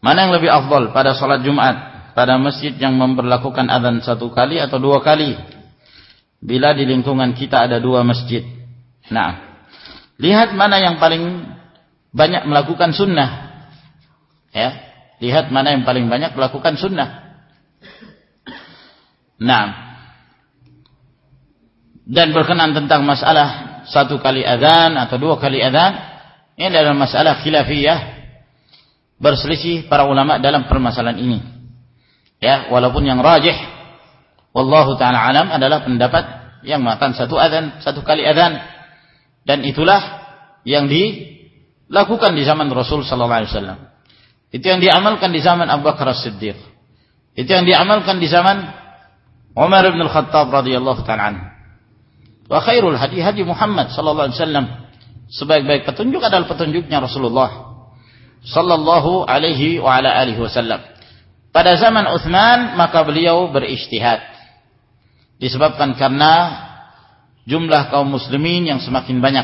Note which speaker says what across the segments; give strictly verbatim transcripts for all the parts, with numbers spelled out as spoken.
Speaker 1: Mana yang lebih afdal pada salat Jumat, pada masjid yang memberlakukan azan satu kali atau dua kali bila di lingkungan kita ada dua masjid? Nah, lihat mana yang paling banyak melakukan sunnah. Ya, lihat mana yang paling banyak melakukan sunnah. Nah, dan berkenan tentang masalah satu kali azan atau dua kali azan, ini adalah masalah khilafiyah, berselisih para ulama dalam permasalahan ini. Ya, walaupun yang rajih wallahu taala alam adalah pendapat yang mengatakan satu azan, satu kali azan, dan itulah yang dilakukan di zaman Rasul sallallahu alaihi wasallam. Itu yang diamalkan di zaman Abu Bakar As-Siddiq. Itu yang diamalkan di zaman Umar bin Al-Khattab radhiyallahu taala anhu. Wa khairul hadi hadi Muhammad sallallahu alaihi wasallam. Sebaik-baik petunjuk adalah petunjuknya Rasulullah sallallahu alaihi wa ala alihi wasallam. Pada zaman Utsman maka beliau berijtihad. Disebabkan karena jumlah kaum muslimin yang semakin banyak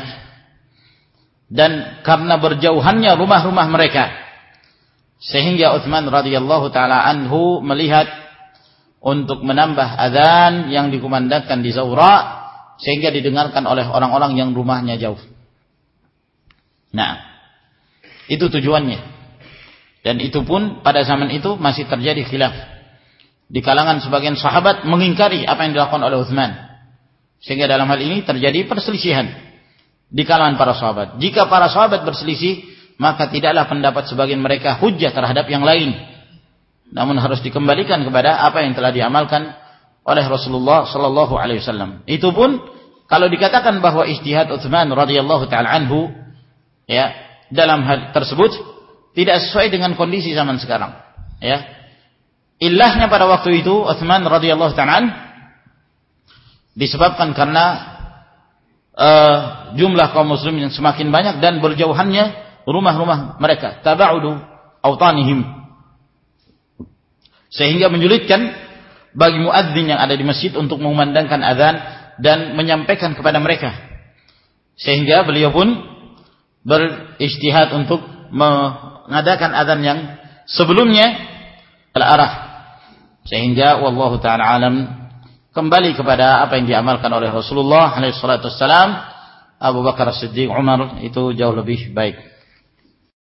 Speaker 1: dan karena berjauhannya rumah-rumah mereka, sehingga Utsman radhiyallahu taala anhu melihat untuk menambah azan yang dikumandangkan di Zawra sehingga didengarkan oleh orang-orang yang rumahnya jauh. Nah, itu tujuannya. Dan itu pun pada zaman itu masih terjadi khilaf. Di kalangan sebagian sahabat mengingkari apa yang dilakukan oleh Utsman. Sehingga dalam hal ini terjadi perselisihan di kalangan para sahabat. Jika para sahabat berselisih, maka tidaklah pendapat sebagian mereka hujjah terhadap yang lain. Namun harus dikembalikan kepada apa yang telah diamalkan oleh Rasulullah sallallahu alaihi wasallam. Itu pun kalau dikatakan bahwa ijtihad Utsman radhiyallahu taala anhu ya dalam hal tersebut tidak sesuai dengan kondisi zaman sekarang, ya. Illahnya pada waktu itu Utsman radhiyallahu taala anhu disebabkan karena uh, jumlah kaum muslimin yang semakin banyak dan berjauhannya rumah-rumah mereka, tabaudu autanihim, sehingga menyulitkan bagi muadzin yang ada di masjid untuk mengumandangkan azan dan menyampaikan kepada mereka, sehingga beliau pun berijtihad untuk mengadakan azan yang sebelumnya al-arah, sehingga wallahu taala alam kembali kepada apa yang diamalkan oleh Rasulullah alaihi salatu wassalam, Abu Bakar As-Siddiq, Umar, itu jauh lebih baik.